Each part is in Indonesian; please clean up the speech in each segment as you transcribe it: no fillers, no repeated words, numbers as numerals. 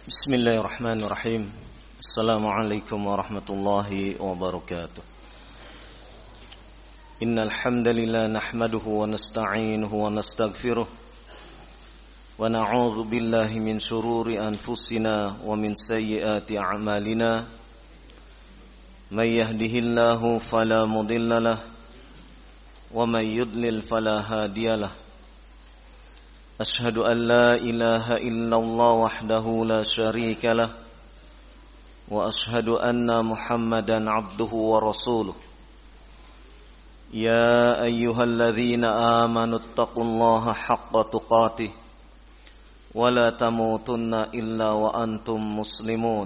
Bismillahirrahmanirrahim. Assalamualaikum warahmatullahi wabarakatuh. Innal hamdalillah nahmaduhu wa nasta'inuhu wa nastaghfiruh wa na'udzu billahi min shururi anfusina wa min sayyiati a'malina. May yahdihillahu fala mudilla lahu wa may yudlil fala hadiyalah. Ashhadu an la ilaha illallah wahdahu la syarika lah wa ashhadu anna Muhammadan abduhu wa rasuluh. Ya ayyuhalladzina amanu taqullaha haqqa tuqatih wa la tamutunna illa wa antum muslimun.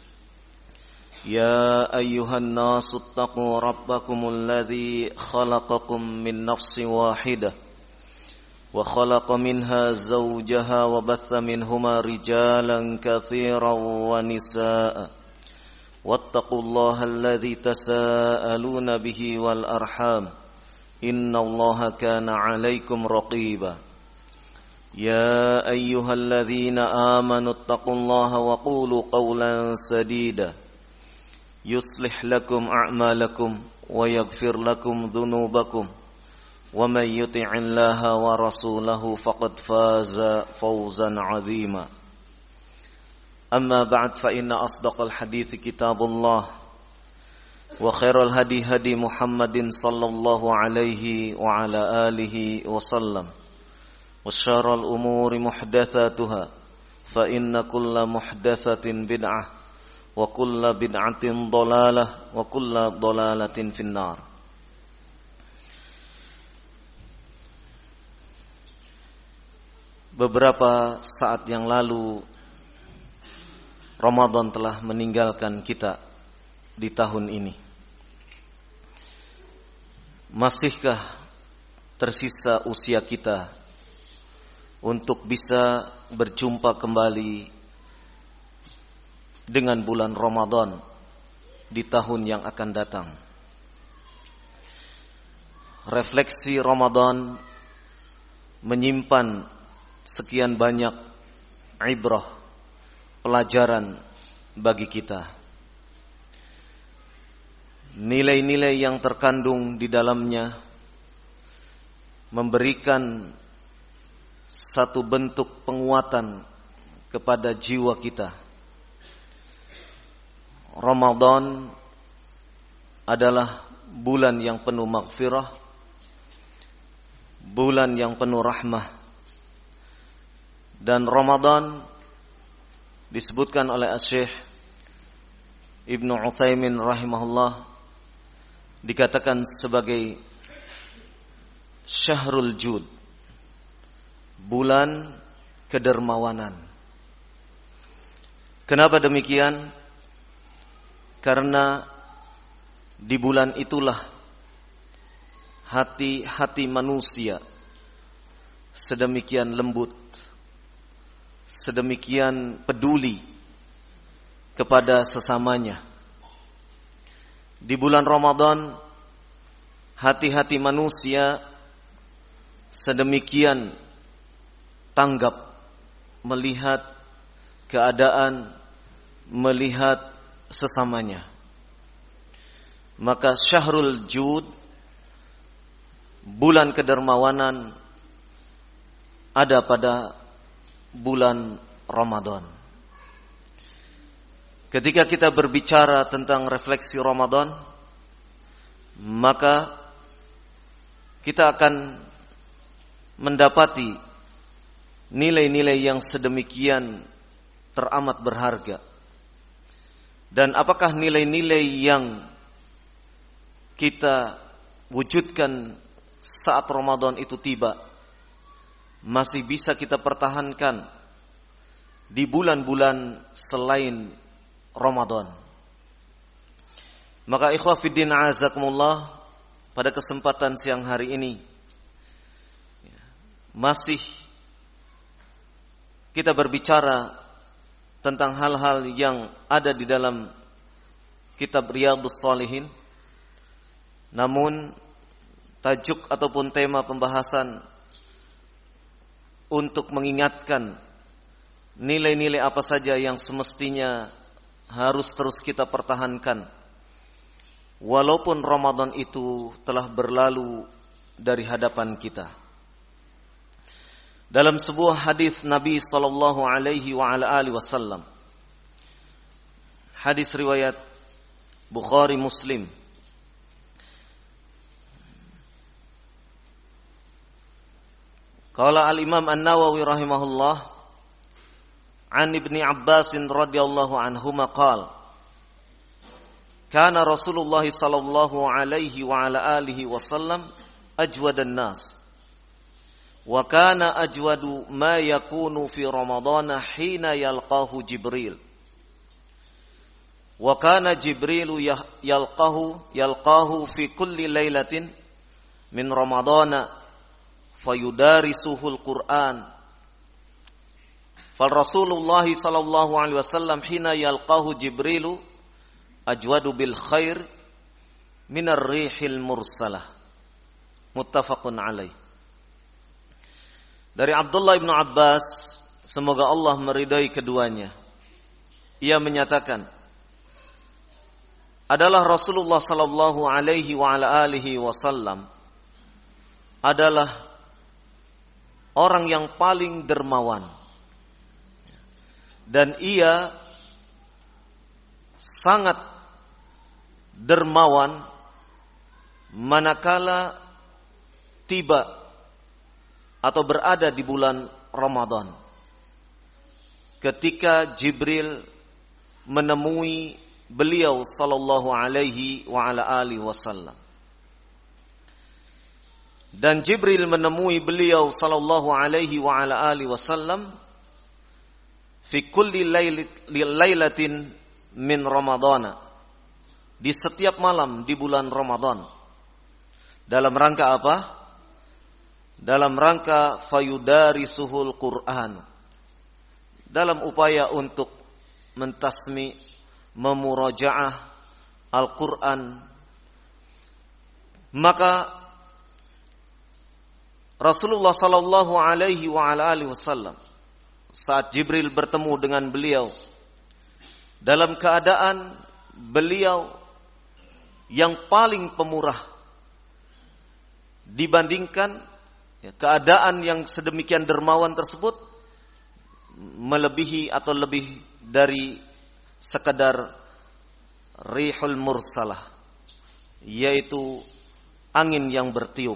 Ya ayyuhan nasu taqu rabbakumul ladzi khalaqakum min nafsin wahidah wa khalaqa minha zawjaha wa batha minhuma rijalan katsiran wa nisaa wattaqullaha alladzi tasaaluna bihi wal arham innallaha kana 'alaikum raqiba. Ya ayyuhalladzina amanu taqullaha wa qulu qawlan sadida yuslih lakum a'malakum wa yaghfir lakum dhunubakum wa may yuti'illaha wa rasulahu faqad faza fawzan 'azima. Amma ba'd, fa inna asdaqal hadithi kitabullah wa khairal hadi hadi Muhammadin sallallahu alaihi wa ala alihi wa sallam wa syarrul umuri muhdatsatuha fa inna kulla muhdatsatin bid'ah wa kulla bid'atin dhalalah wa kulla dhalalatin finnar. Beberapa saat yang lalu Ramadan telah meninggalkan kita di tahun ini. Masihkah tersisa usia kita untuk bisa berjumpa kembali dengan bulan Ramadan di tahun yang akan datang? Refleksi Ramadan menyimpan sekian banyak ibrah, pelajaran bagi kita. Nilai-nilai yang terkandung di dalamnya memberikan satu bentuk penguatan kepada jiwa kita. Ramadan adalah bulan yang penuh maghfirah, bulan yang penuh rahmah. Dan Ramadan disebutkan oleh Asy-Syaikh Ibnu Utsaimin rahimahullah dikatakan sebagai Syahrul Jud, bulan kedermawanan. Kenapa demikian? Karena di bulan itulah hati-hati manusia sedemikian lembut, sedemikian peduli kepada sesamanya. Di bulan Ramadan hati-hati manusia sedemikian tanggap melihat keadaan, melihat sesamanya. Maka Syahrul Jud, bulan kedermawanan, ada pada bulan Ramadan. Ketika kita berbicara tentang refleksi Ramadan, maka kita akan mendapati nilai-nilai yang sedemikian teramat berharga. Dan apakah nilai-nilai yang kita wujudkan saat Ramadan itu tiba masih bisa kita pertahankan di bulan-bulan selain Ramadan? Maka ikhwah fiddin a'azakumullah, pada kesempatan siang hari ini masih kita berbicara tentang hal-hal yang ada di dalam kitab Riyadhus Shalihin. Namun tajuk ataupun tema pembahasan untuk mengingatkan nilai-nilai apa saja yang semestinya harus terus kita pertahankan walaupun Ramadan itu telah berlalu dari hadapan kita. Dalam sebuah hadis Nabi sallallahu alaihi wa ala alihi wasallam, hadis riwayat Bukhari Muslim, qala al-Imam An-Nawawi rahimahullah an Ibni Abbas radhiyallahu anhuma qala kana Rasulullah sallallahu alaihi wa ala alihi wasallam ajwadan nas wa kana ajwadu ma yakunu fi Ramadhan hina yalqahu Jibril wa kana Jibrilu yalqahu fi kulli lailatin min Ramadhan fayudarisuhul Qur'an. Fal Rasulullah sallallahu alaihi wasallam hina yalqahu Jibrilu ajwadu bil khair minar rihil mursalah. Muttafaqun alaih. Dari Abdullah bin Abbas, semoga Allah meridai keduanya, ia menyatakan, adalah Rasulullah sallallahu alaihi wa ala alihi wasallam adalah orang yang paling dermawan, dan ia sangat dermawan manakala tiba atau berada di bulan Ramadan, ketika Jibril menemui beliau sallallahu alaihi wa ala alihi wasallam. Dan Jibril menemui beliau sallallahu alaihi wa ala alihi wasallam fi kulli lailatin min Ramadhan, di setiap malam di bulan Ramadan. Dalam rangka apa? Dalam rangka fayudarisuhul Qur'an, dalam upaya untuk mentasmi, memurajaah Al-Qur'an. Maka Rasulullah sallallahu alaihi wa ala alihi wasallam saat Jibril bertemu dengan beliau dalam keadaan beliau yang paling pemurah dibandingkan keadaan yang sedemikian dermawan tersebut, melebihi atau lebih dari sekadar rihul mursalah, yaitu angin yang bertiup.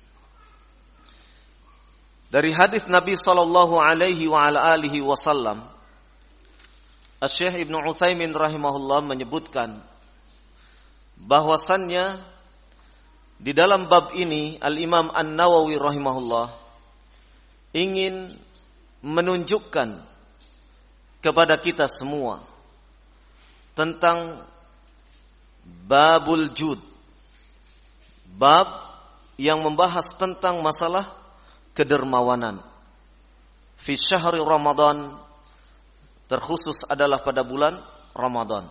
Dari hadis Nabi sallallahu alaihi wa ala alihi wasallam, Asy-Syaikh Ibnu Utsaimin rahimahullah menyebutkan bahwasannya di dalam bab ini Al-Imam An-Nawawi rahimahullah ingin menunjukkan kepada kita semua tentang babul jud, bab yang membahas tentang masalah kedermawanan fi syahri Ramadan, terkhusus adalah pada bulan Ramadan.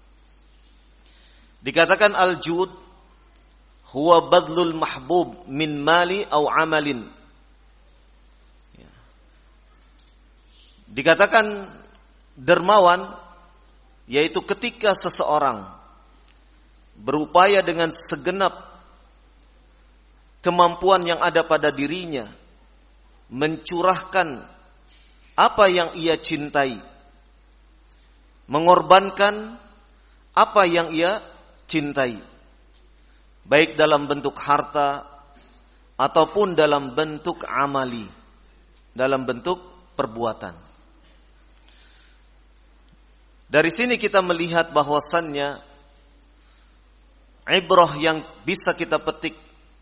Dikatakan al-jud huwa badlul mahbub min mali au amalin. Dikatakan dermawan yaitu ketika seseorang berupaya dengan segenap kemampuan yang ada pada dirinya mencurahkan apa yang ia cintai, mengorbankan apa yang ia cintai, baik dalam bentuk harta ataupun dalam bentuk amali, dalam bentuk perbuatan. Dari sini kita melihat bahwasannya ibrah yang bisa kita petik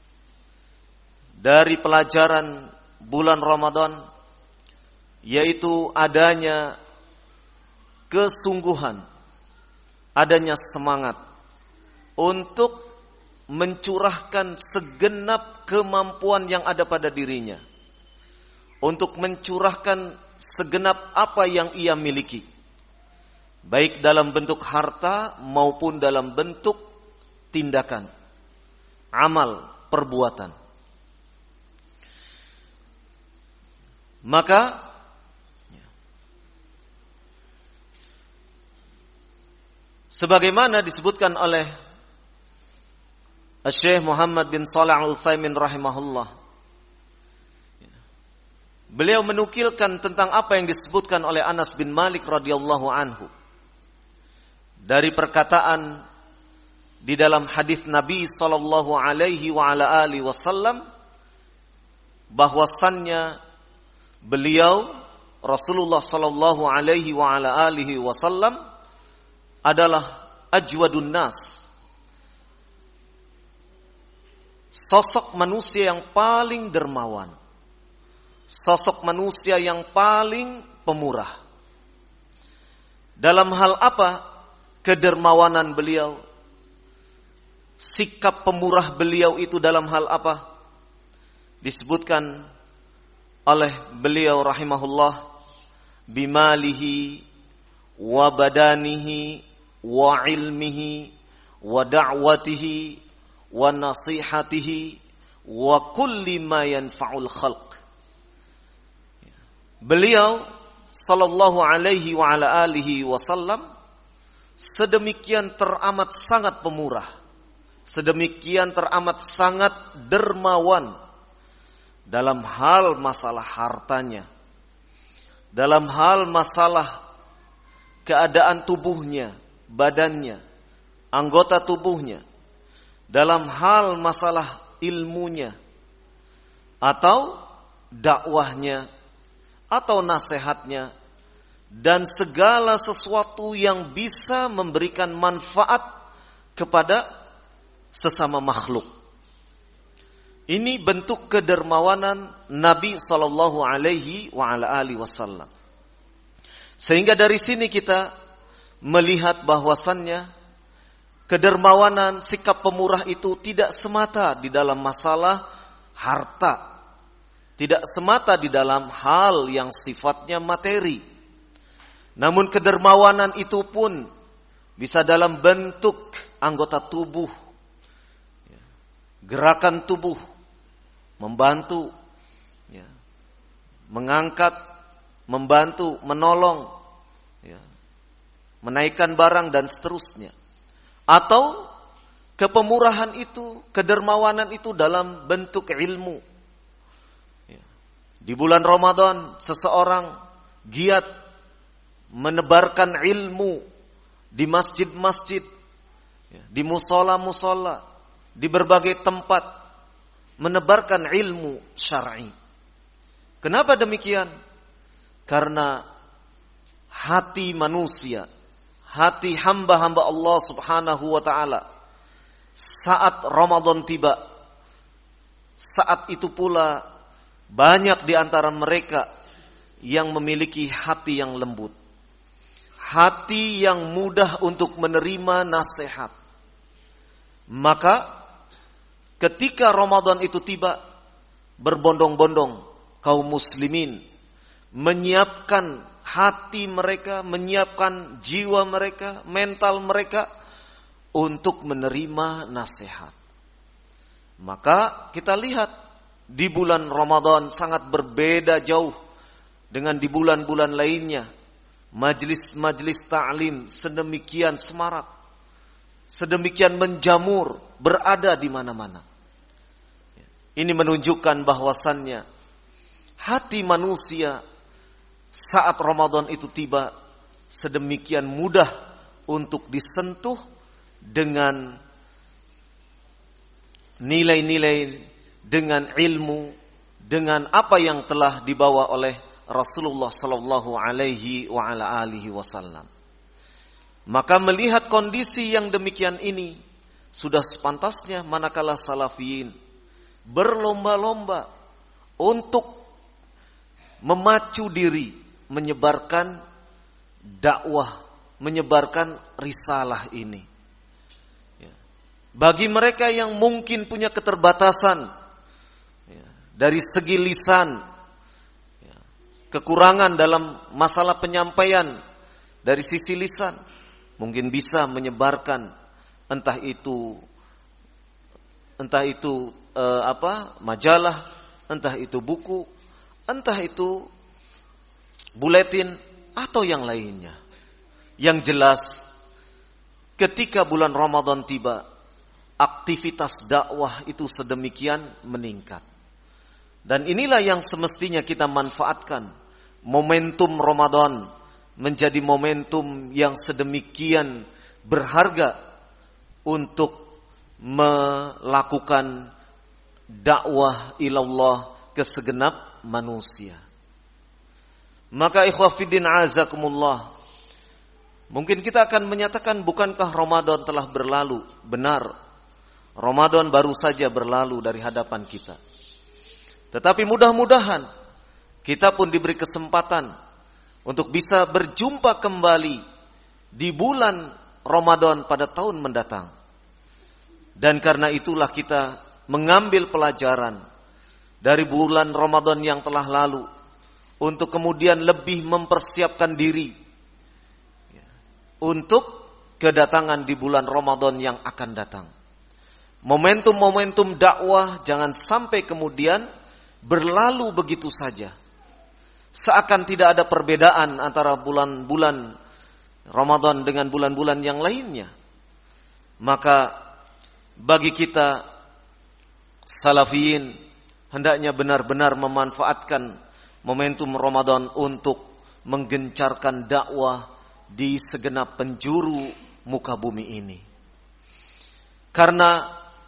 dari pelajaran bulan Ramadan, yaitu adanya kesungguhan, adanya semangat untuk mencurahkan segenap kemampuan yang ada pada dirinya, untuk mencurahkan segenap apa yang ia miliki, baik dalam bentuk harta maupun dalam bentuk tindakan, amal, perbuatan. Maka Sebagaimana disebutkan oleh Syekh Muhammad bin Shalih Al-Utsaimin rahimahullah. Beliau menukilkan tentang apa yang disebutkan oleh Anas bin Malik radhiyallahu anhu. Dari perkataan di dalam hadis Nabi sallallahu alaihi wa ala alihi wasallam bahwasannya beliau Rasulullah sallallahu alaihi wa ala alihi wasallam adalah ajwadun nas. Sosok manusia yang paling dermawan. Sosok manusia yang paling pemurah. Dalam hal apa kedermawanan beliau? Sikap pemurah beliau itu dalam hal apa? Disebutkan oleh beliau rahimahullah, bimalihi wa badanihi wa ilmihi wa da'watihi wa nasihatihi wa kulli ma yanfa'ul khalq. Beliau sallallahu alaihi wa ala alihi wasallam sedemikian teramat sangat pemurah, sedemikian teramat sangat dermawan dalam hal masalah hartanya, dalam hal masalah keadaan tubuhnya, badannya, anggota tubuhnya, dalam hal masalah ilmunya atau dakwahnya atau nasihatnya, dan segala sesuatu yang bisa memberikan manfaat kepada sesama makhluk. Ini bentuk kedermawanan Nabi sallallahu alaihi wa ala alihi wasallam. Sehingga dari sini kita melihat bahwasannya kedermawanan, sikap pemurah itu tidak semata di dalam masalah harta, tidak semata di dalam hal yang sifatnya materi. Namun kedermawanan itu pun bisa dalam bentuk anggota tubuh, gerakan tubuh, membantu, mengangkat, membantu, menolong, menaikkan barang dan seterusnya. Atau kepemurahan itu, kedermawanan itu dalam bentuk ilmu. Di bulan Ramadan seseorang giat menebarkan ilmu di masjid-masjid, di musola-musola, di berbagai tempat, menebarkan ilmu syar'i. Kenapa demikian? Karena hati manusia, hati hamba-hamba Allah subhanahu wa ta'ala, saat Ramadan tiba, saat itu pula banyak di antara mereka yang memiliki hati yang lembut, hati yang mudah untuk menerima nasihat. Maka ketika Ramadan itu tiba, berbondong-bondong kaum muslimin menyiapkan hati mereka, menyiapkan jiwa mereka, mental mereka untuk menerima nasihat. Maka kita lihat di bulan Ramadan sangat berbeda jauh dengan di bulan-bulan lainnya. Majlis-majlis ta'lim sedemikian semarak, sedemikian menjamur, berada di mana-mana. Ini menunjukkan bahwasannya hati manusia saat Ramadan itu tiba sedemikian mudah untuk disentuh dengan nilai-nilai, dengan ilmu, dengan apa yang telah dibawa oleh Rasulullah sallallahu alaihi wa ala alihi wasallam. Maka melihat kondisi yang demikian ini, sudah sepantasnya manakala salafiyin berlomba-lomba untuk memacu diri, menyebarkan dakwah, menyebarkan risalah ini. Bagi mereka yang mungkin punya keterbatasan dari segi lisan, kekurangan dalam masalah penyampaian dari sisi lisan, mungkin bisa menyebarkan entah itu majalah, entah itu buku, entah itu buletin atau yang lainnya. Yang jelas ketika bulan Ramadan tiba, aktivitas dakwah itu sedemikian meningkat. Dan inilah yang semestinya kita manfaatkan. Momentum Ramadan menjadi momentum yang sedemikian berharga untuk melakukan dakwah ilallah ke segenap manusia. Maka ikhwah fiddin azakumullah, mungkin kita akan menyatakan, bukankah Ramadan telah berlalu? Benar, Ramadan baru saja berlalu dari hadapan kita. Tetapi mudah-mudahan kita pun diberi kesempatan untuk bisa berjumpa kembali di bulan Ramadan pada tahun mendatang. Dan karena itulah kita mengambil pelajaran dari bulan Ramadan yang telah lalu untuk kemudian lebih mempersiapkan diri untuk kedatangan di bulan Ramadan yang akan datang. Momentum-momentum dakwah jangan sampai kemudian berlalu begitu saja, seakan tidak ada perbedaan antara bulan-bulan Ramadan dengan bulan-bulan yang lainnya. Maka bagi kita salafiyin, hendaknya benar-benar memanfaatkan momentum Ramadan untuk menggencarkan dakwah di segenap penjuru muka bumi ini. Karena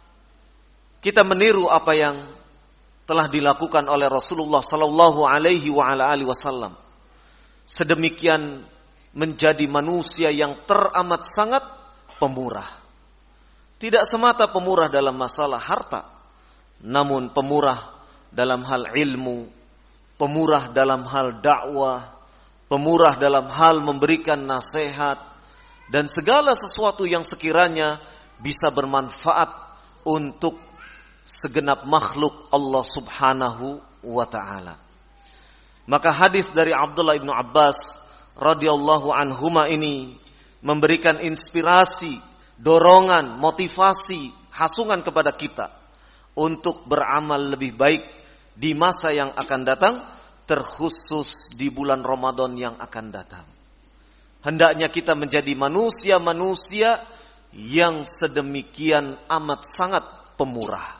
kita meniru apa yang telah dilakukan oleh Rasulullah sallallahu alaihi wasallam. Sedemikian menjadi manusia yang teramat sangat pemurah. Tidak semata pemurah dalam masalah harta, namun pemurah dalam hal ilmu, pemurah dalam hal dakwah, pemurah dalam hal memberikan nasihat, dan segala sesuatu yang sekiranya bisa bermanfaat untuk segenap makhluk Allah subhanahu wa ta'ala. Maka hadis dari Abdullah ibn Abbas radhiyallahu anhuma ini memberikan inspirasi, dorongan, motivasi, hasungan kepada kita untuk beramal lebih baik di masa yang akan datang, terkhusus di bulan Ramadan yang akan datang. Hendaknya kita menjadi manusia-manusia yang sedemikian amat sangat pemurah.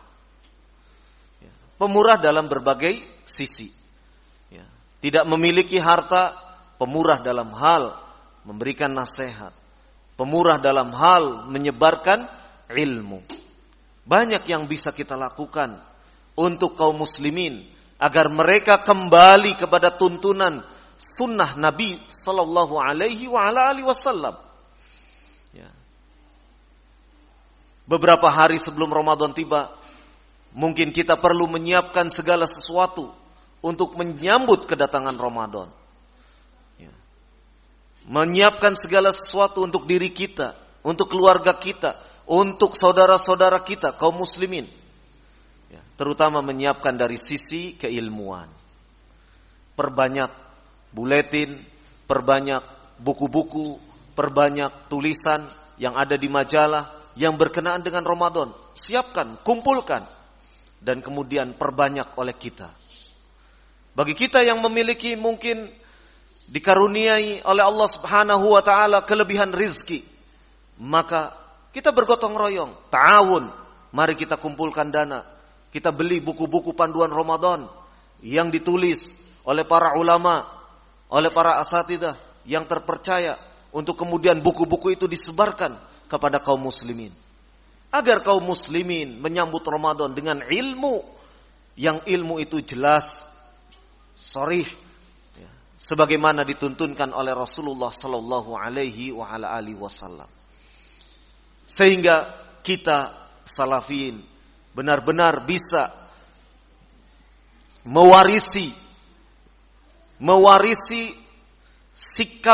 Pemurah dalam berbagai sisi. Tidak memiliki harta, pemurah dalam hal memberikan nasihat, pemurah dalam hal menyebarkan ilmu. Banyak yang bisa kita lakukan untuk kaum muslimin agar mereka kembali kepada tuntunan sunnah Nabi sallallahu alaihi wasallam. Beberapa hari sebelum Ramadan tiba, mungkin kita perlu menyiapkan segala sesuatu untuk menyambut kedatangan Ramadan. Menyiapkan segala sesuatu untuk diri kita, untuk keluarga kita, untuk saudara-saudara kita, kaum muslimin. Terutama menyiapkan dari sisi keilmuan. Perbanyak buletin, perbanyak buku-buku, perbanyak tulisan yang ada di majalah yang berkenaan dengan Ramadan. Siapkan, kumpulkan, dan kemudian perbanyak oleh kita. Bagi kita yang memiliki mungkin dikaruniai oleh Allah subhanahu wa ta'ala kelebihan rizki, maka kita bergotong royong, ta'awun. Mari kita kumpulkan dana, kita beli buku-buku panduan Ramadan yang ditulis oleh para ulama, oleh para asatidah yang terpercaya, untuk kemudian buku-buku itu disebarkan kepada kaum muslimin, agar kaum muslimin menyambut Ramadan dengan ilmu, yang ilmu itu jelas, sharih, sebagaimana dituntunkan oleh Rasulullah sallallahu alaihi wasallam. Sehingga kita salafiyin benar-benar bisa mewarisi sikap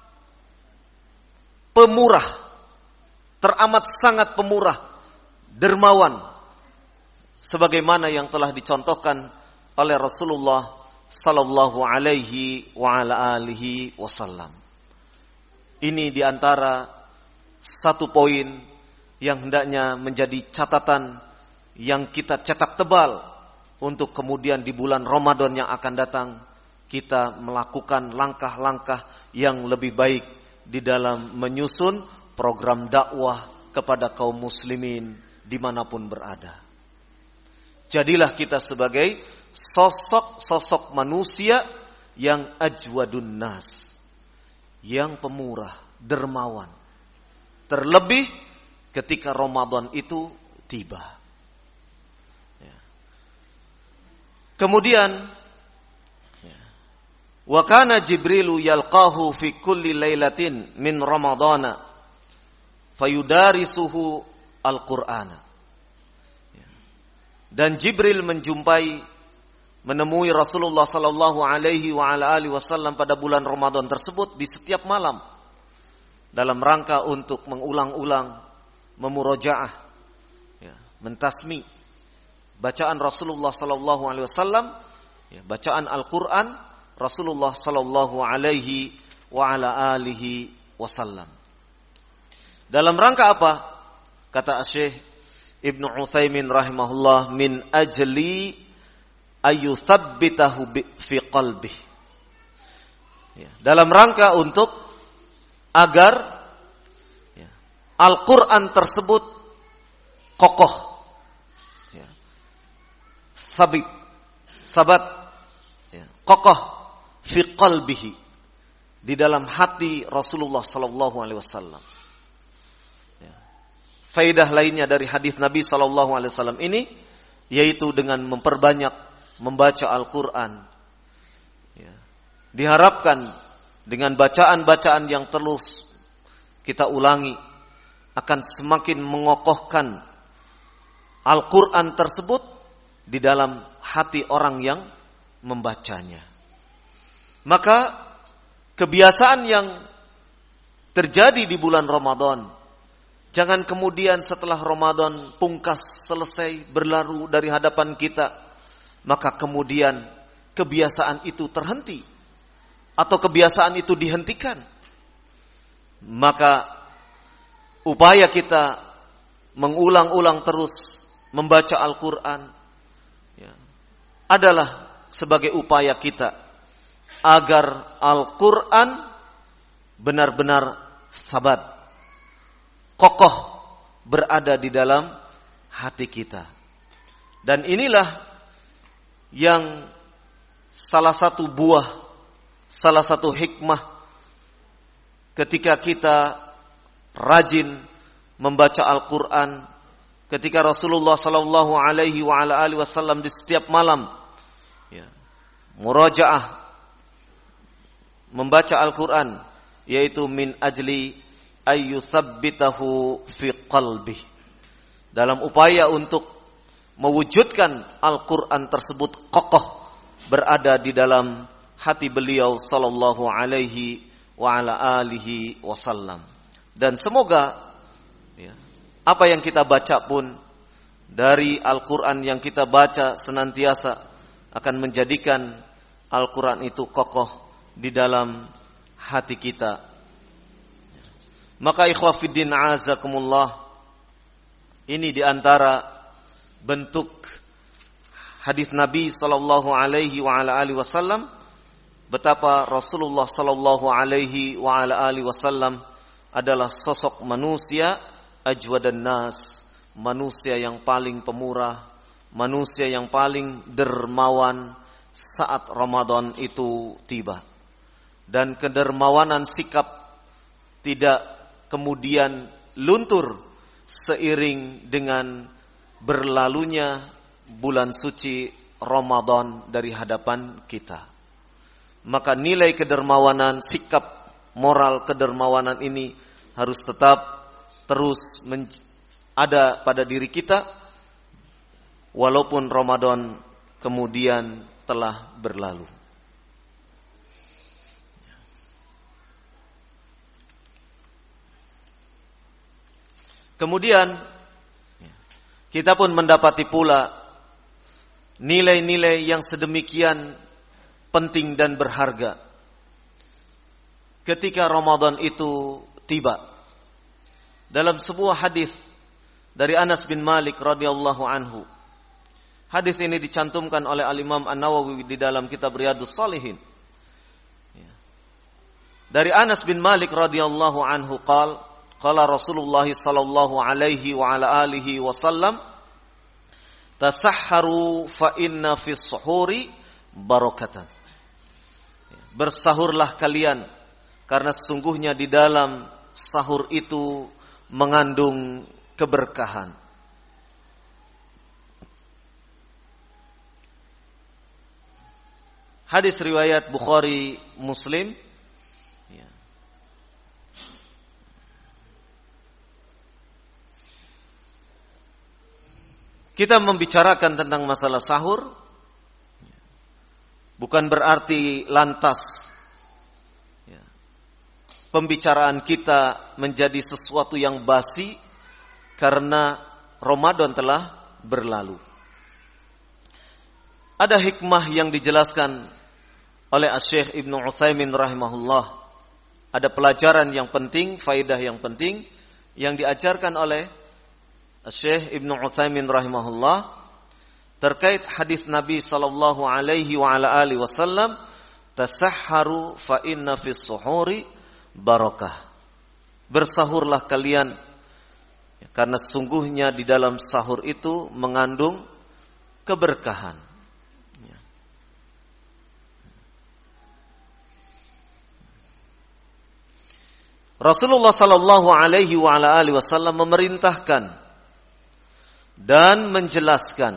pemurah, teramat sangat pemurah, dermawan, sebagaimana yang telah dicontohkan oleh Rasulullah sallallahu alaihi wasallam. Ini diantara satu poin yang hendaknya menjadi catatan yang kita cetak tebal untuk kemudian di bulan Ramadan yang akan datang kita melakukan langkah-langkah yang lebih baik di dalam menyusun program dakwah kepada kaum muslimin dimanapun berada. Jadilah kita sebagai sosok manusia yang ajwadun nas, yang pemurah, dermawan. Terlebih ketika Ramadan itu tiba. Kemudian wa kana Jibrilu yalqahu fi kulli lailatin min Ramadana fayudarisuhu al-Qur'ana. Dan Jibril menemui Rasulullah sallallahu alaihi wa ala alihi wasallam pada bulan Ramadan tersebut di setiap malam dalam rangka untuk mengulang-ulang, memurojaah, mentasmi bacaan Rasulullah sallallahu alaihi wasallam, bacaan Al-Qur'an Rasulullah sallallahu alaihi wa ala alihi wasallam. Dalam rangka apa? Kata Syekh Ibnu Utsaimin rahimahullah, min ajli ayyuthabbitahu fi qalbih. Dalam rangka untuk agar Al-Qur'an tersebut kokoh, sabat, kokoh fi qalbihi, di dalam hati Rasulullah sallallahu alaihi wasallam. Faidah lainnya dari hadis Nabi sallallahu alaihi wasallam ini yaitu dengan memperbanyak membaca Al-Qur'an. Diharapkan dengan bacaan-bacaan yang terus kita ulangi akan semakin mengokohkan Al-Qur'an tersebut di dalam hati orang yang membacanya. Maka kebiasaan yang terjadi di bulan Ramadan, jangan kemudian setelah Ramadan pungkas selesai berlalu dari hadapan kita, maka kemudian kebiasaan itu terhenti atau kebiasaan itu dihentikan. Maka upaya kita mengulang-ulang terus membaca Al-Qur'an adalah sebagai upaya kita agar Al-Qur'an benar-benar sabat, kokoh berada di dalam hati kita. Dan inilah yang salah satu hikmah ketika kita rajin membaca Al-Qur'an, ketika Rasulullah sallallahu alaihi wa ala alihi wasallam di setiap malam murajaah membaca Al-Qur'an, yaitu min ajli ayyuthabbitahu fi qalbi, dalam upaya untuk mewujudkan Al-Qur'an tersebut kokoh berada di dalam hati beliau sallallahu alaihi wa ala alihi wasallam. Dan semoga apa yang kita baca pun dari Al-Qur'an yang kita baca senantiasa akan menjadikan Al-Qur'an itu kokoh di dalam hati kita. Maka ikhwah fiddin azakumullah, ini diantara bentuk hadis Nabi sallallahu alaihi wa ala alihi wasallam, betapa Rasulullah sallallahu alaihi wa ala alihi wasallam adalah sosok manusia ajwadan nas, manusia yang paling pemurah, manusia yang paling dermawan saat Ramadan itu tiba. Dan kedermawanan sikap tidak kemudian luntur seiring dengan berlalunya bulan suci Ramadan dari hadapan kita. Maka nilai kedermawanan, sikap moral kedermawanan ini harus tetap terus ada pada diri kita walaupun Ramadan kemudian telah berlalu. Kemudian kita pun mendapati pula nilai-nilai yang sedemikian penting dan berharga ketika Ramadan itu tiba. Dalam sebuah hadis dari Anas bin Malik radhiyallahu anhu. Hadis ini dicantumkan oleh Al-Imam An-Nawawi di dalam kitab Riyadhus Shalihin. Dari Anas bin Malik radhiyallahu anhu qala qala Rasulullah sallallahu alaihi wa ala alihi wasallam, tasahharu fa inna fis suhuri barakatan. Bersahurlah kalian karena sesungguhnya di dalam sahur itu mengandung keberkahan. Hadis riwayat Bukhari Muslim. Kita membicarakan tentang masalah sahur, bukan berarti lantas pembicaraan kita menjadi sesuatu yang basi karena Ramadan telah berlalu. Ada hikmah yang dijelaskan oleh Syekh Ibnu Utsaimin rahimahullah. Ada pelajaran yang penting, faedah yang penting yang diajarkan oleh Syekh Ibnu Utsaimin rahimahullah terkait hadis Nabi sallallahu alaihi wa ala alihi wasallam, tasahharu fa inna fis suhuri barakah. Bersahurlah kalian karena sesungguhnya di dalam sahur itu mengandung keberkahan. Rasulullah sallallahu alaihi wa ala alihi wasallam memerintahkan dan menjelaskan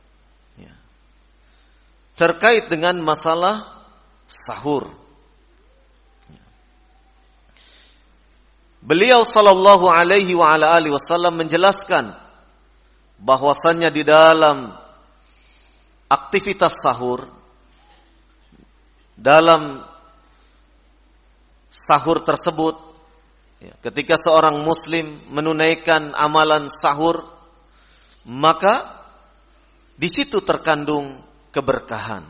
terkait dengan masalah sahur. Beliau sallallahu alaihi wa ala alihi wasallam menjelaskan bahwasannya di dalam aktivitas sahur, dalam sahur tersebut, ketika seorang muslim menunaikan amalan sahur, maka di situ terkandung keberkahan.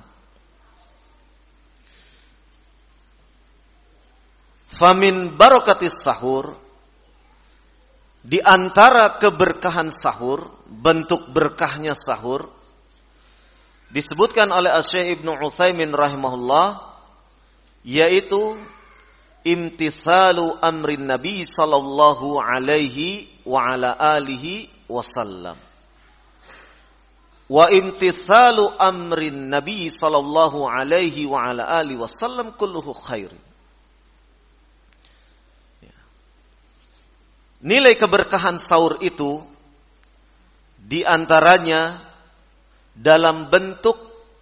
Famin barakatis sahur, di antara keberkahan sahur, bentuk berkahnya sahur, disebutkan oleh Syekh Ibnu Utsaimin rahimahullah, yaitu imtithalu amrin Nabi sallallahu alaihi wa ala alihi wasallam. Wa imtithalu amrin Nabi sallallahu alaihi wa ala alihi wasallam kulluhu khair. Nilai keberkahan sahur itu di antaranya dalam bentuk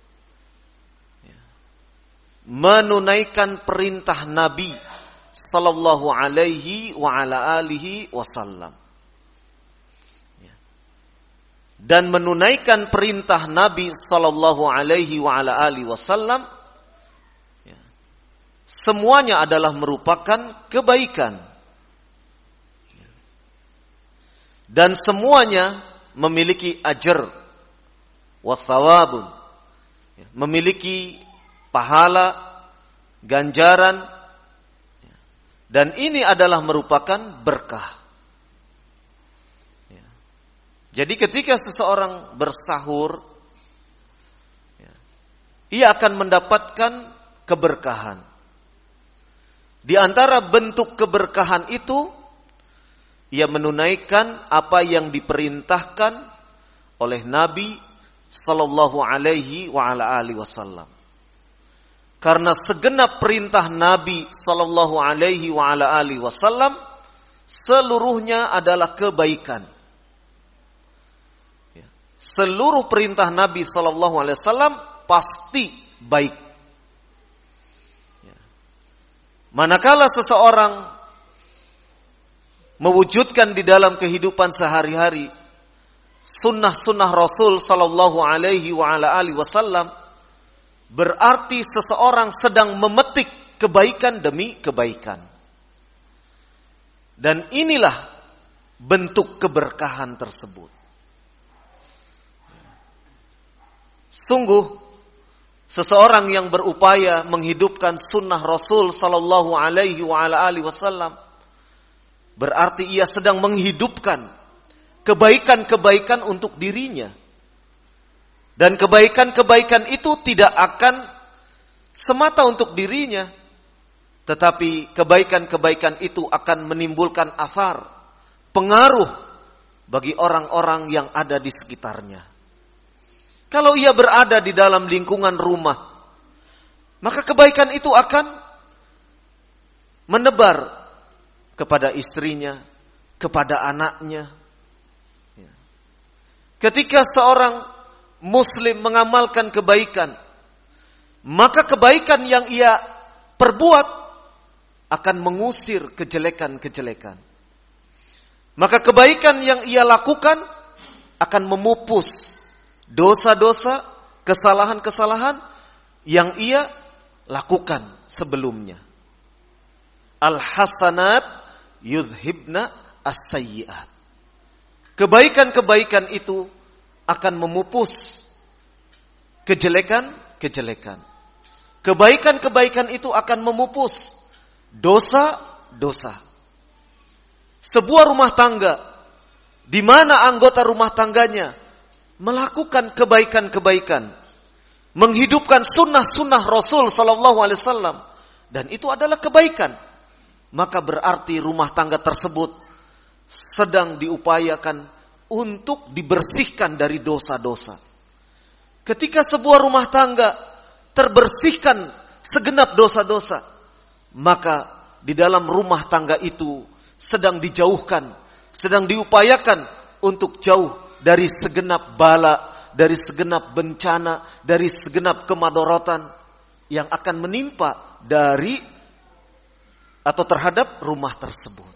menunaikan perintah Nabi sallallahu alaihi wa ala alihi wasallam. Dan menunaikan perintah Nabi sallallahu alaihi wa ala alihi wasallam semuanya adalah merupakan kebaikan. Dan semuanya memiliki ajr wa thawabun, memiliki pahala, ganjaran, dan ini adalah merupakan berkah. Jadi ketika seseorang bersahur, ia akan mendapatkan keberkahan. Di antara bentuk keberkahan itu, ia menunaikan apa yang diperintahkan oleh Nabi sallallahu alaihi wa ala alihi wasallam. Karena segenap perintah Nabi sallallahu alaihi wa ala alihi wasallam seluruhnya adalah kebaikan. Seluruh perintah Nabi sallallahu alaihi wasallam pasti baik. Manakala seseorang mewujudkan di dalam kehidupan sehari-hari sunnah-sunnah Rasul sallallahu alaihi wa ala alihi wasallam, berarti seseorang sedang memetik kebaikan demi kebaikan. Dan inilah bentuk keberkahan tersebut. Sungguh seseorang yang berupaya menghidupkan sunnah Rasul sallallahu alaihi wa ala alihi wasallam, berarti ia sedang menghidupkan kebaikan-kebaikan untuk dirinya. Dan kebaikan-kebaikan itu tidak akan semata untuk dirinya, tetapi kebaikan-kebaikan itu akan menimbulkan athar, pengaruh bagi orang-orang yang ada di sekitarnya. Kalau ia berada di dalam lingkungan rumah, maka kebaikan itu akan menebar kepada istrinya, kepada anaknya. Ketika seorang muslim mengamalkan kebaikan, maka kebaikan yang ia perbuat akan mengusir kejelekan-kejelekan. Maka kebaikan yang ia lakukan akan memupus dosa-dosa, kesalahan-kesalahan yang ia lakukan sebelumnya. Al-hasanat yudhibna as-sayyi'at. Kebaikan-kebaikan itu akan memupus kejelekan-kejelekan. Kebaikan-kebaikan itu akan memupus dosa-dosa. Sebuah rumah tangga di mana anggota rumah tangganya melakukan kebaikan-kebaikan, menghidupkan sunnah-sunnah Rasul sallallahu alaihi wasallam, dan itu adalah kebaikan, maka berarti rumah tangga tersebut sedang diupayakan untuk dibersihkan dari dosa-dosa. Ketika sebuah rumah tangga terbersihkan segenap dosa-dosa, maka di dalam rumah tangga itu sedang dijauhkan, sedang diupayakan untuk jauh dari segenap bala, dari segenap bencana, dari segenap kemadorotan yang akan menimpa dari atau terhadap rumah tersebut.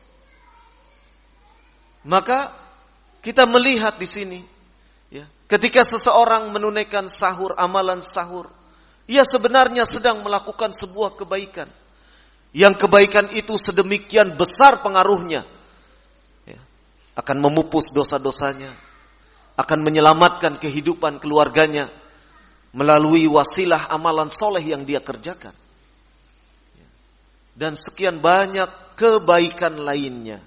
Maka kita melihat di sini, ya, ketika seseorang menunaikan sahur, amalan sahur, ia sebenarnya sedang melakukan sebuah kebaikan. Yang kebaikan itu sedemikian besar pengaruhnya, ya, akan memupus dosa-dosanya, akan menyelamatkan kehidupan keluarganya melalui wasilah amalan soleh yang dia kerjakan. Dan sekian banyak kebaikan lainnya.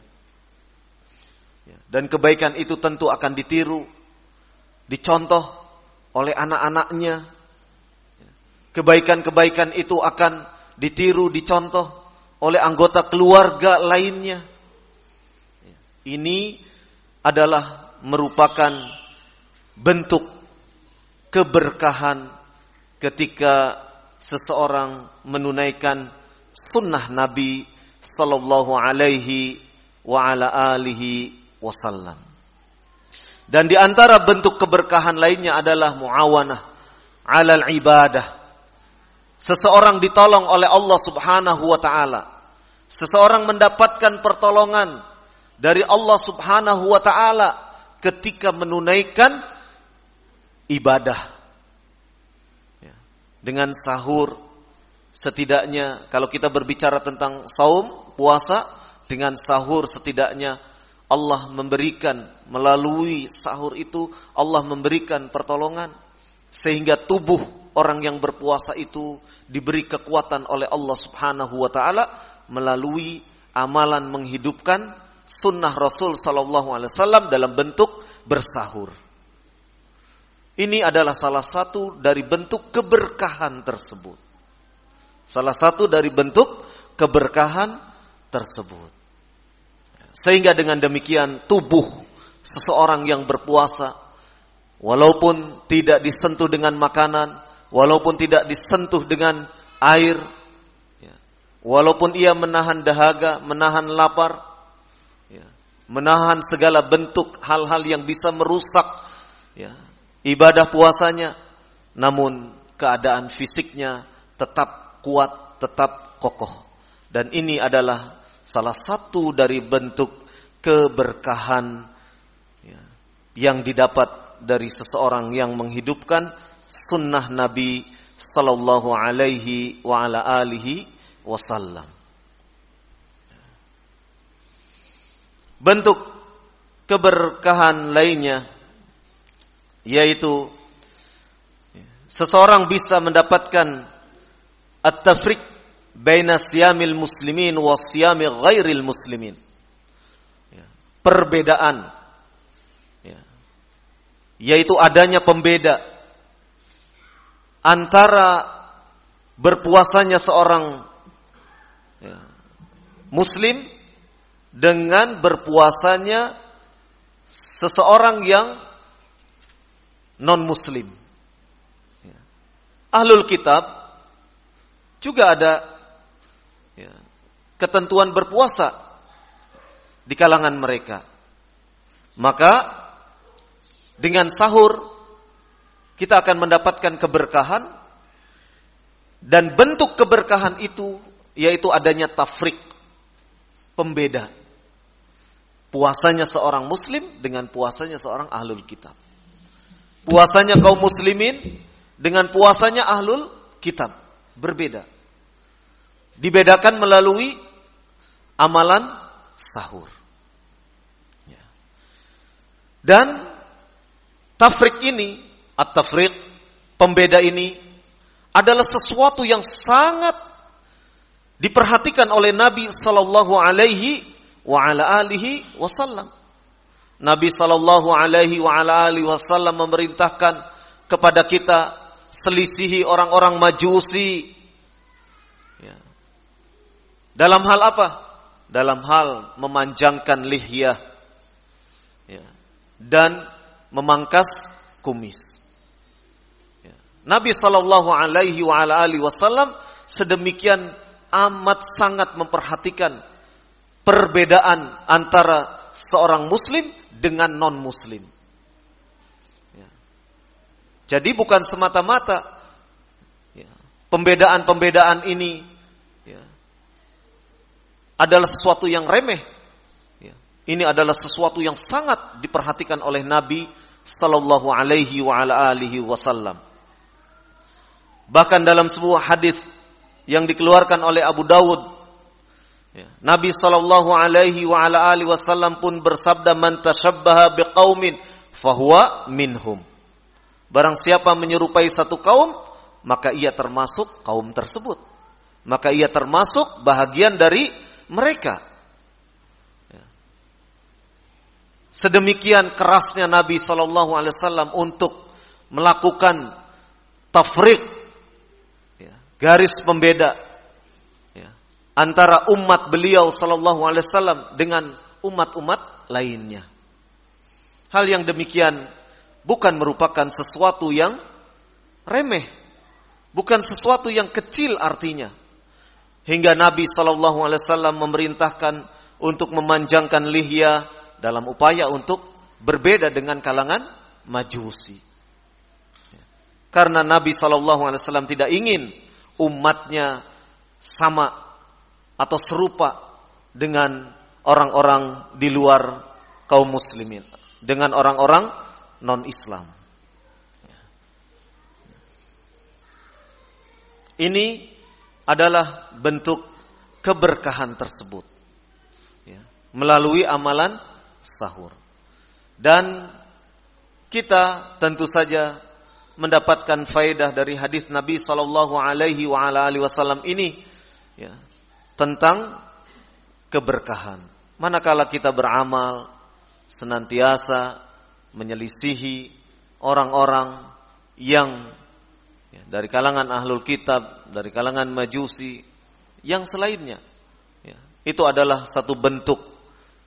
Dan kebaikan itu tentu akan ditiru, dicontoh oleh anak-anaknya. Kebaikan-kebaikan itu akan ditiru, dicontoh oleh anggota keluarga lainnya. Ini adalah merupakan bentuk keberkahan ketika seseorang menunaikan sunnah Nabi sallallahu alaihi wa ala alihi wasallam. Dan di antara bentuk keberkahan lainnya adalah muawanah 'alal ibadah. Seseorang ditolong oleh Allah Subhanahu wa taala. Seseorang mendapatkan pertolongan dari Allah Subhanahu wa taala ketika menunaikan ibadah. Dengan sahur, setidaknya kalau kita berbicara tentang saum, puasa, dengan sahur setidaknya Allah memberikan, melalui sahur itu Allah memberikan pertolongan sehingga tubuh orang yang berpuasa itu diberi kekuatan oleh Allah Subhanahu wa taala melalui amalan menghidupkan sunnah Rasul sallallahu alaihi wasallam dalam bentuk bersahur. Ini adalah salah satu dari bentuk keberkahan tersebut. Salah satu dari bentuk keberkahan tersebut. Sehingga dengan demikian tubuh seseorang yang berpuasa, walaupun tidak disentuh dengan makanan, walaupun tidak disentuh dengan air, walaupun ia menahan dahaga, menahan lapar, menahan segala bentuk hal-hal yang bisa merusak ibadah puasanya, namun keadaan fisiknya tetap kuat, tetap kokoh. Dan ini adalah salah satu dari bentuk keberkahan yang didapat dari seseorang yang menghidupkan sunnah Nabi sallallahu alaihi wa ala alihi wasallam. Bentuk keberkahan lainnya yaitu seseorang bisa mendapatkan at-tafriq baina siyamil muslimin wa siyami ghairil muslimin. Perbedaan, yaitu adanya pembeda antara berpuasanya seorang Muslim dengan berpuasanya seseorang yang non-Muslim. Ahlul kitab juga ada ketentuan berpuasa di kalangan mereka. Maka dengan sahur kita akan mendapatkan keberkahan, dan bentuk keberkahan itu yaitu adanya tafriq, pembeda puasanya seorang muslim dengan puasanya seorang ahlul kitab. Puasanya kaum muslimin dengan puasanya ahlul kitab berbeda. Dibedakan melalui amalan sahur. Dan tafriq ini, at-tafriq, pembeda ini adalah sesuatu yang sangat diperhatikan oleh Nabi sallallahu alaihi wa ala alihi wasallam. Nabi sallallahu alaihi wa ala alihi wasallam memerintahkan kepada kita selisihi orang-orang Majusi. Dalam hal apa? Dalam hal memanjangkan lihyah dan memangkas kumis. Nabi sallallahu alaihi wa ala alihi wasallam sedemikian amat sangat memperhatikan perbedaan antara seorang muslim dengan non-muslim. Jadi bukan semata-mata pembedaan-pembedaan ini adalah sesuatu yang remeh. Ini adalah sesuatu yang sangat diperhatikan oleh Nabi sallallahu alaihi wa ala alihi wasallam. Bahkan dalam sebuah hadis yang dikeluarkan oleh Abu Dawud, Nabi sallallahu alaihi wa ala alihi wasallam pun bersabda, "Man tashabbaha biqaumin fahuwa minhum." Barang siapa menyerupai satu kaum, maka ia termasuk kaum tersebut. Maka ia termasuk bahagian dari mereka. Sedemikian kerasnya Nabi sallallahu alaihi wasallam untuk melakukan tafriq, garis pembeda antara umat beliau sallallahu alaihi wasallam dengan umat-umat lainnya. Hal yang demikian bukan merupakan sesuatu yang remeh, bukan sesuatu yang kecil artinya. Hingga Nabi sallallahu alaihi wasallam memerintahkan untuk memanjangkan lihyah dalam upaya untuk berbeda dengan kalangan Majusi. Karena Nabi SAW tidak ingin umatnya sama atau serupa dengan orang-orang di luar kaum muslimin, dengan orang-orang non-Islam. Ini adalah bentuk keberkahan tersebut melalui amalan sahur. Dan kita tentu saja mendapatkan faedah dari hadis Nabi sallallahu alaihi wa ala alihi wasallam ini tentang keberkahan. Manakala kita beramal senantiasa menyelisihi orang-orang yang dari kalangan ahlul kitab, dari kalangan Majusi, yang selainnya, itu adalah satu bentuk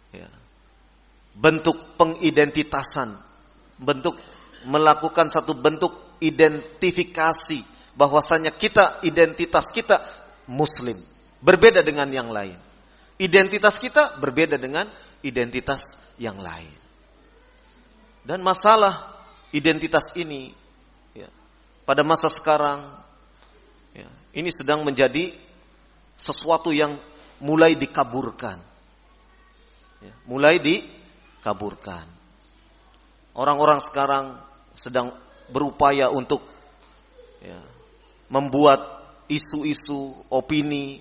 pengidentitasan, bentuk melakukan satu bentuk identifikasi bahwasanya identitas kita muslim, berbeda dengan yang lain. Identitas kita berbeda dengan identitas yang lain. Dan masalah identitas ini pada masa sekarang ini sedang menjadi sesuatu yang mulai dikaburkan. Mulai dikaburkan. Orang-orang sekarang sedang berupaya untuk membuat isu-isu opini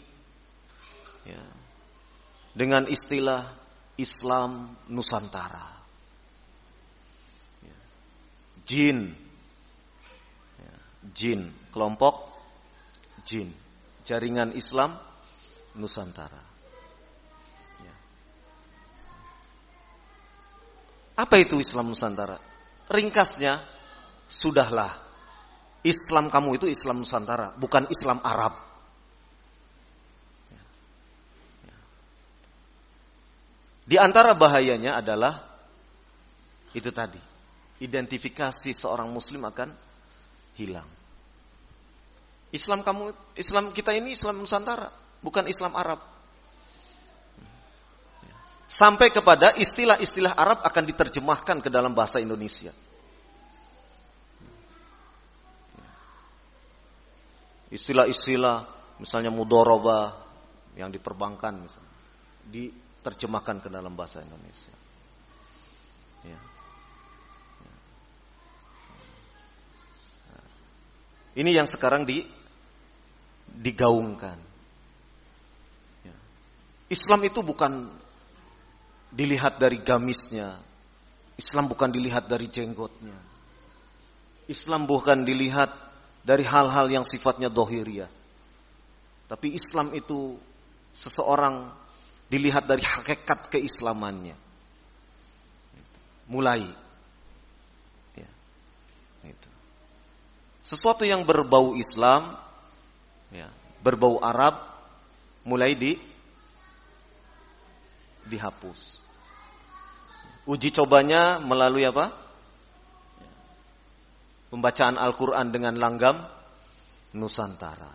dengan istilah Islam Nusantara. Jin, kelompok jin, jaringan Islam Nusantara. Apa itu Islam Nusantara? Ringkasnya, sudahlah, Islam kamu itu Islam Nusantara, bukan Islam Arab. Di antara bahayanya adalah itu tadi, identifikasi seorang muslim akan hilang. Islam kita ini Islam Nusantara, bukan Islam Arab. Sampai kepada istilah-istilah Arab akan diterjemahkan ke dalam bahasa Indonesia. Istilah-istilah misalnya mudharabah yang diperbankan misalnya, diterjemahkan ke dalam bahasa Indonesia. Ya. Ini yang sekarang digaungkan. Ya. Islam itu bukan dilihat dari gamisnya. Islam bukan dilihat dari jenggotnya. Islam bukan dilihat dari hal-hal yang sifatnya dohiriyah. Tapi Islam itu seseorang dilihat dari hakikat keislamannya. Mulai. Ya. Itu. Sesuatu yang berbau Islam, ya, berbau Arab, mulai dihapus. Uji cobanya melalui apa? Pembacaan Al-Quran dengan langgam Nusantara.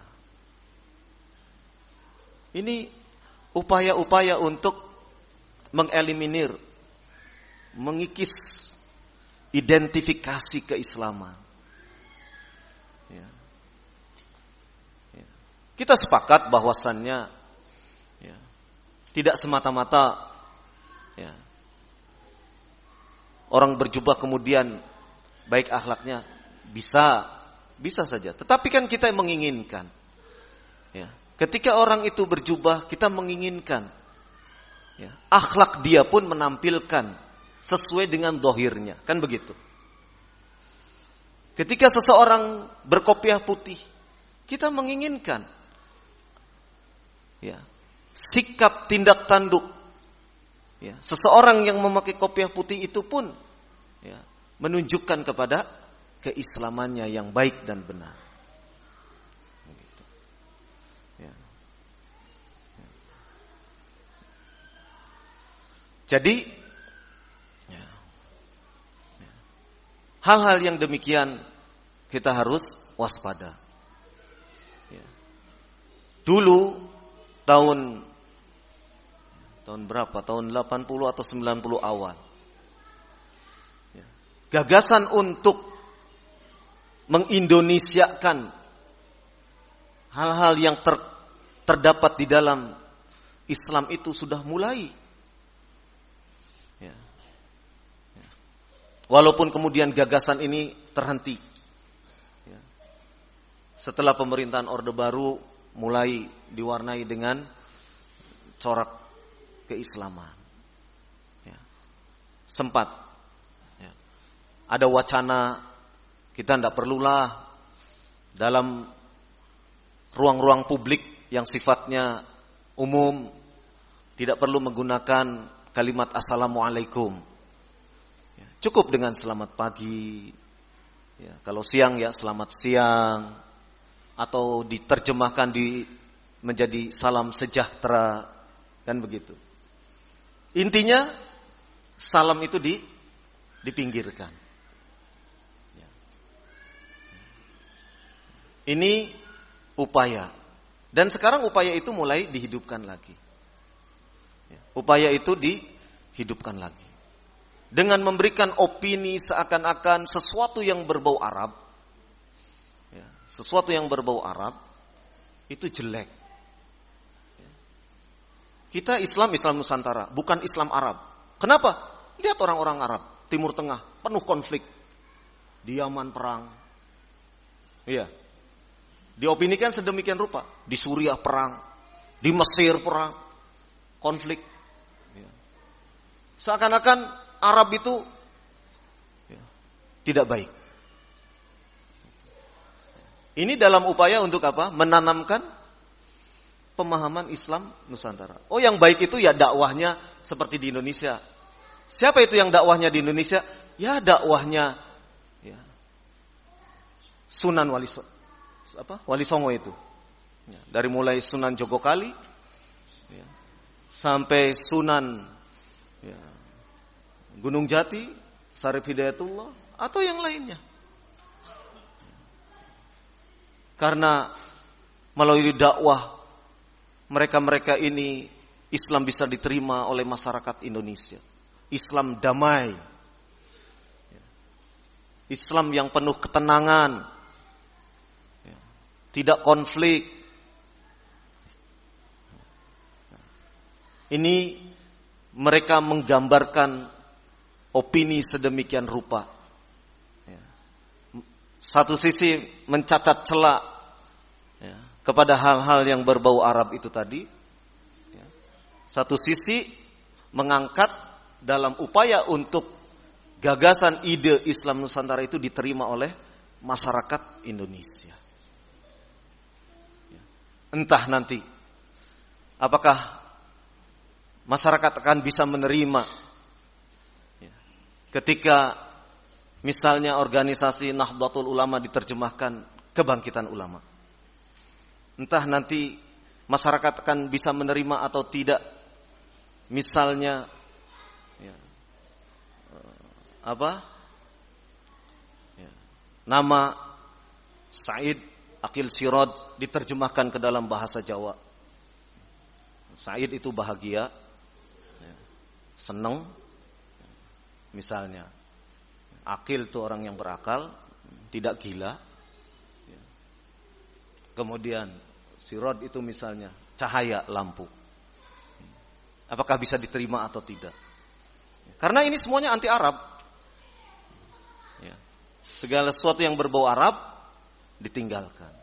Ini upaya-upaya untuk mengeliminir, mengikis identifikasi keislaman. Ya. Ya. Kita sepakat bahwasannya ya, tidak semata-mata ya, orang berjubah kemudian baik akhlaknya. Bisa saja. Tetapi kan kita menginginkan. Ya. Ketika orang itu berjubah, kita menginginkan. Ya. Akhlak dia pun menampilkan sesuai dengan dohirnya. Kan begitu. Ketika seseorang berkopiah putih, kita menginginkan. Ya. Sikap tindak tanduk. Ya. Seseorang yang memakai kopiah putih itu pun ya, menunjukkan kepada keislamannya yang baik dan benar. Ya. Ya. Jadi ya, ya, hal-hal yang demikian kita harus waspada. Ya. Dulu tahun berapa? Tahun 80 atau 90 awal. Ya. Gagasan untuk mengindonesiakan hal-hal yang terdapat di dalam Islam itu sudah mulai. Ya. Ya. Walaupun kemudian gagasan ini terhenti. Ya. Setelah pemerintahan Orde Baru mulai diwarnai dengan corak keislaman. Ya. Sempat. Ya. Ada wacana kita tidak perlulah dalam ruang-ruang publik yang sifatnya umum, tidak perlu menggunakan kalimat assalamualaikum. Ya, cukup dengan selamat pagi. Ya, kalau siang ya selamat siang. Atau diterjemahkan menjadi salam sejahtera. Kan begitu. Intinya salam itu dipinggirkan. Ini upaya. Dan sekarang upaya itu mulai dihidupkan lagi. Upaya itu dihidupkan lagi. Dengan memberikan opini seakan-akan sesuatu yang berbau Arab. Sesuatu yang berbau Arab itu jelek. Kita Islam Nusantara, bukan Islam Arab. Kenapa? Lihat orang-orang Arab, Timur Tengah, penuh konflik. Di Yaman perang. Iya. Diopinikan sedemikian rupa. Di Suriah perang. Di Mesir perang. Konflik. Seakan-akan Arab itu tidak baik. Ini dalam upaya untuk apa? Menanamkan pemahaman Islam Nusantara. Oh, yang baik itu ya dakwahnya seperti di Indonesia. Siapa itu yang dakwahnya di Indonesia? Ya dakwahnya ya, Sunan Wali Songo itu. Ya, dari mulai Sunan Jogokali ya, sampai Sunan ya, Gunung Jati, Sarif Hidayatullah, atau yang lainnya. Karena melalui dakwah mereka-mereka ini Islam bisa diterima oleh masyarakat Indonesia. Islam damai. Islam yang penuh ketenangan. Tidak konflik. Ini mereka menggambarkan opini sedemikian rupa. Satu sisi mencacat celak kepada hal-hal yang berbau Arab itu tadi. Satu sisi mengangkat dalam upaya untuk gagasan ide Islam Nusantara itu diterima oleh masyarakat Indonesia. Entah nanti apakah masyarakat akan bisa menerima ketika misalnya organisasi Nahdlatul Ulama diterjemahkan kebangkitan ulama. Entah nanti masyarakat akan bisa menerima atau tidak misalnya nama Said Aqil Siraj diterjemahkan ke dalam bahasa Jawa. Said itu bahagia, senang, misalnya. Aqil itu orang yang berakal, tidak gila. Kemudian Siraj itu misalnya cahaya lampu. Apakah bisa diterima atau tidak? Karena ini semuanya anti Arab. Segala sesuatu yang berbau Arab ditinggalkan.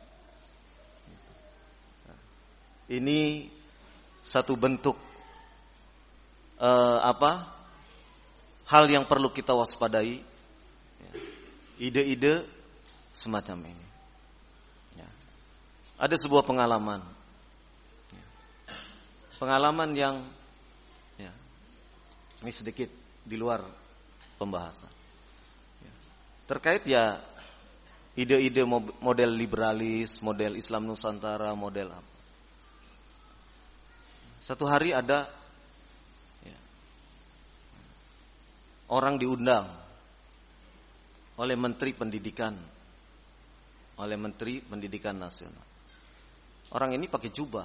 Ini satu bentuk hal yang perlu kita waspadai. Ide-ide semacam ini. Ada sebuah pengalaman. Pengalaman yang ini sedikit di luar pembahasan. Terkait ide-ide model liberalis, model Islam Nusantara, model apa. Satu hari ada orang diundang oleh Menteri Pendidikan Nasional. Orang ini pakai jubah.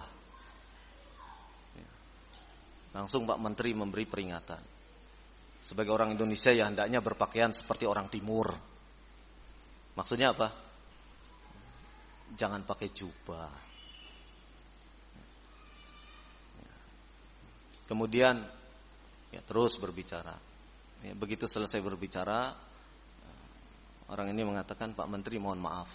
Langsung Pak Menteri memberi peringatan. Sebagai orang Indonesia ya hendaknya berpakaian seperti orang Timur. Maksudnya apa? Jangan pakai jubah. Kemudian terus berbicara. Begitu selesai berbicara, orang ini mengatakan, Pak Menteri mohon maaf.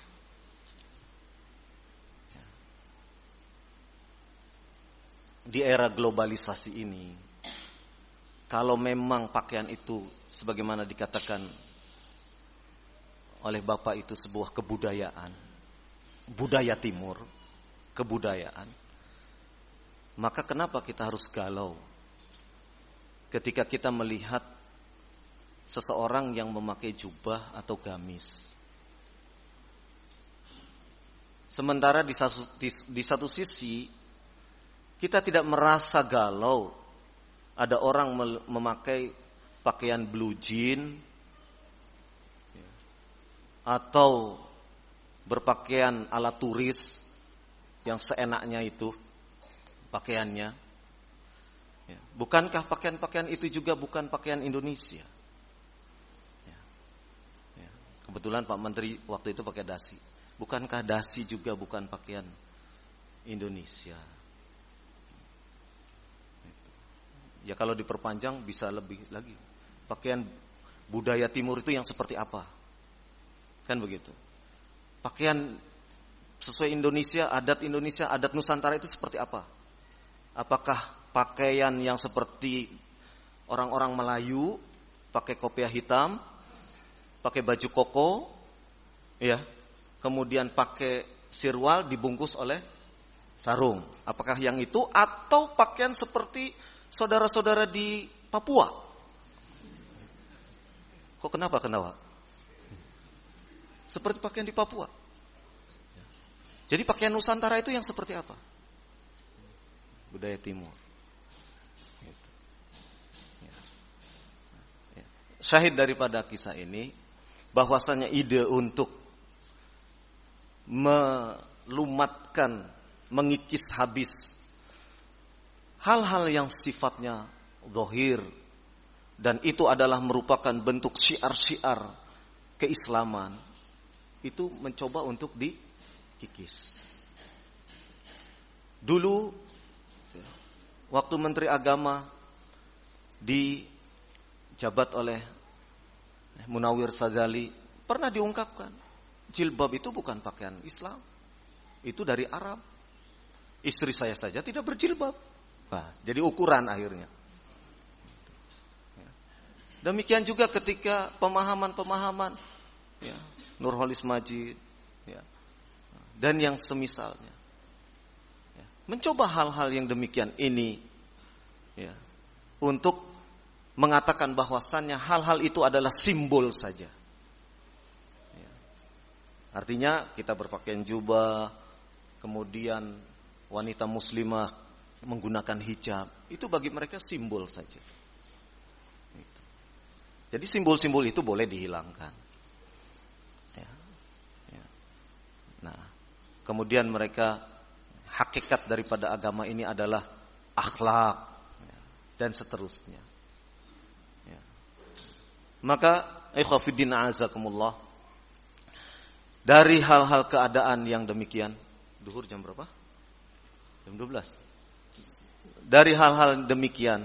Di era globalisasi ini, kalau memang pakaian itu sebagaimana dikatakan oleh Bapak itu sebuah kebudayaan, budaya Timur, kebudayaan, maka kenapa kita harus galau ketika kita melihat seseorang yang memakai jubah atau gamis? Sementara di satu sisi kita tidak merasa galau ada orang memakai pakaian blue jean atau berpakaian ala turis yang seenaknya itu pakaiannya. Bukankah pakaian-pakaian itu juga bukan pakaian Indonesia? Kebetulan Pak Menteri waktu itu pakai dasi. Bukankah dasi juga bukan pakaian Indonesia? Ya kalau diperpanjang bisa lebih lagi. Pakaian budaya Timur itu yang seperti apa? Kan begitu. Pakaian sesuai Indonesia, adat Nusantara itu seperti apa? Apakah pakaian yang seperti orang-orang Melayu, pakai kopiah hitam, pakai baju koko, ya, kemudian pakai sirwal dibungkus oleh sarung? Apakah yang itu atau pakaian seperti saudara-saudara di Papua? Kok kenapa? Seperti pakaian di Papua. Jadi pakaian Nusantara itu yang seperti apa? Budaya Timur. syahid daripada kisah ini bahwasanya ide untuk melumatkan, mengikis habis hal-hal yang sifatnya zahir, dan itu adalah merupakan bentuk syiar-syiar keislaman, itu mencoba untuk dikikis. Dulu waktu Menteri Agama dijabat oleh Munawir Sadali, pernah diungkapkan jilbab itu bukan pakaian Islam, itu dari Arab. Istri saya saja tidak berjilbab. Nah, jadi ukuran akhirnya. Demikian juga ketika pemahaman-pemahaman ya, Nurholis Majid ya, dan yang semisalnya ya, mencoba hal-hal yang demikian ini ya, untuk mengatakan bahwasannya hal-hal itu adalah simbol saja ya. Artinya kita berpakaian jubah, kemudian wanita muslimah menggunakan hijab, itu bagi mereka simbol saja. Jadi simbol-simbol itu boleh dihilangkan. Ya. Ya. Nah, kemudian mereka hakikat daripada agama ini adalah akhlak ya, dan seterusnya. Ya. Maka, ikhwafiddin a'azakumullah, dari hal-hal keadaan yang demikian, duhur jam berapa? Jam 12. Dari hal-hal demikian,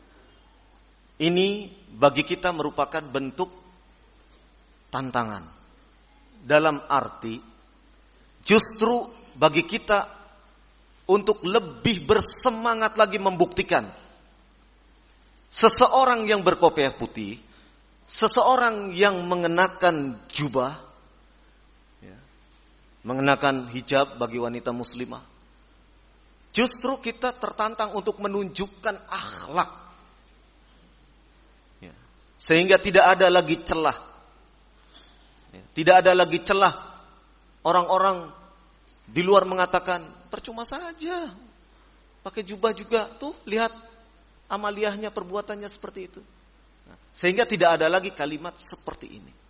ini bagi kita merupakan bentuk tantangan. Dalam arti justru bagi kita untuk lebih bersemangat lagi membuktikan seseorang yang berkopiah putih, seseorang yang mengenakan jubah, ya, mengenakan hijab bagi wanita muslimah, justru kita tertantang untuk menunjukkan akhlak. Sehingga tidak ada lagi celah. Tidak ada lagi celah orang-orang di luar mengatakan percuma saja pakai jubah juga, tuh lihat amaliyahnya, perbuatannya seperti itu. Sehingga tidak ada lagi kalimat seperti ini,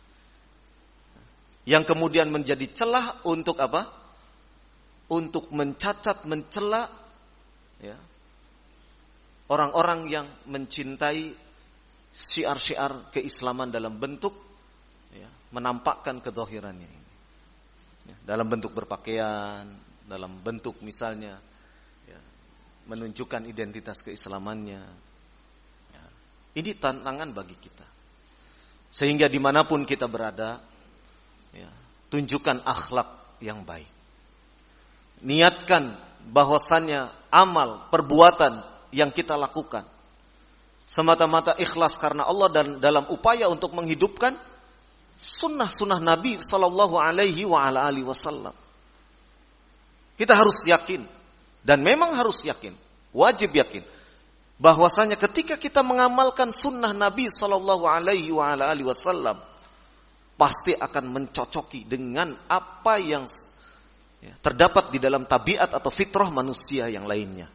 yang kemudian menjadi celah untuk apa? Untuk mencacat, mencela ya, orang-orang yang mencintai syiar-syiar keislaman dalam bentuk ya, menampakkan kezahirannya ini. Ya, dalam bentuk berpakaian, dalam bentuk misalnya ya, menunjukkan identitas keislamannya. Ya, ini tantangan bagi kita. Sehingga dimanapun kita berada, ya, tunjukkan akhlak yang baik. Niatkan bahwasannya amal, perbuatan yang kita lakukan semata-mata ikhlas karena Allah dan dalam upaya untuk menghidupkan sunnah-sunnah Nabi Sallallahu Alaihi Wasallam. Kita harus yakin, dan memang harus yakin, wajib yakin, bahwasanya ketika kita mengamalkan sunnah Nabi Sallallahu Alaihi Wasallam, pasti akan mencocoki dengan apa yang terdapat di dalam tabiat atau fitrah manusia yang lainnya.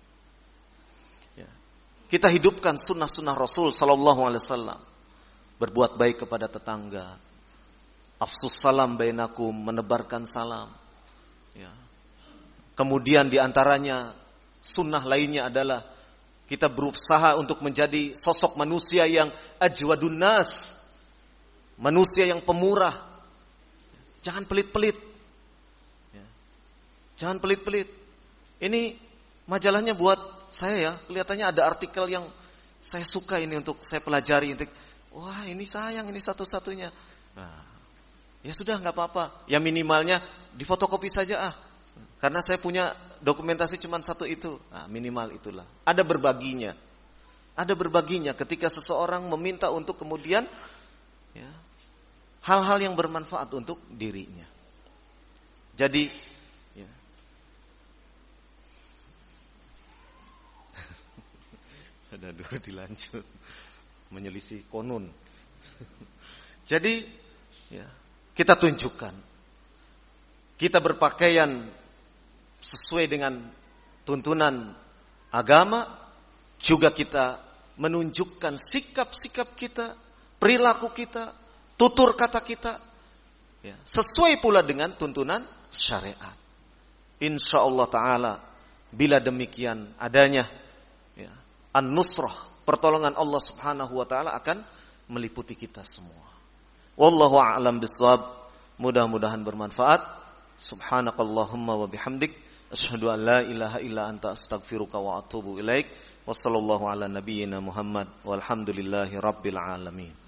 Kita hidupkan sunnah-sunnah Rasul Sallallahu Alaihi Wasallam, berbuat baik kepada tetangga, afsus salam bainakum, menebarkan salam. Ya. Kemudian diantaranya sunnah lainnya adalah kita berusaha untuk menjadi sosok manusia yang ajwadun nas, manusia yang pemurah. Jangan pelit-pelit. Ya. Jangan pelit-pelit. Ini majalahnya buat saya ya, kelihatannya ada artikel yang saya suka ini untuk saya pelajari. Wah, ini sayang, ini satu-satunya. Nah, ya sudah, nggak apa-apa. Ya minimalnya difotokopi saja karena saya punya dokumentasi cuma satu itu. Nah, minimal itulah. Ada berbaginya. Ada berbaginya ketika seseorang meminta untuk kemudian ya, hal-hal yang bermanfaat untuk dirinya. Jadi ada dulu dilanjut menyelisih konun. Jadi ya, kita tunjukkan kita berpakaian sesuai dengan tuntunan agama, juga kita menunjukkan sikap-sikap kita perilaku kita, tutur kata kita, ya, sesuai pula dengan tuntunan syariat. Insya Allah Ta'ala, bila demikian adanya, ya, an-nusrah, pertolongan Allah Subhanahu Wa Ta'ala akan meliputi kita semua. Wallahu a'lam bishawab. Mudah-mudahan bermanfaat. Subhanakallahumma wa bihamdik, asyhadu an la ilaha illa anta astaghfiruka wa atubu ilaik. Wassallallahu ala nabiyyina Muhammad walhamdulillahi rabbil alamin.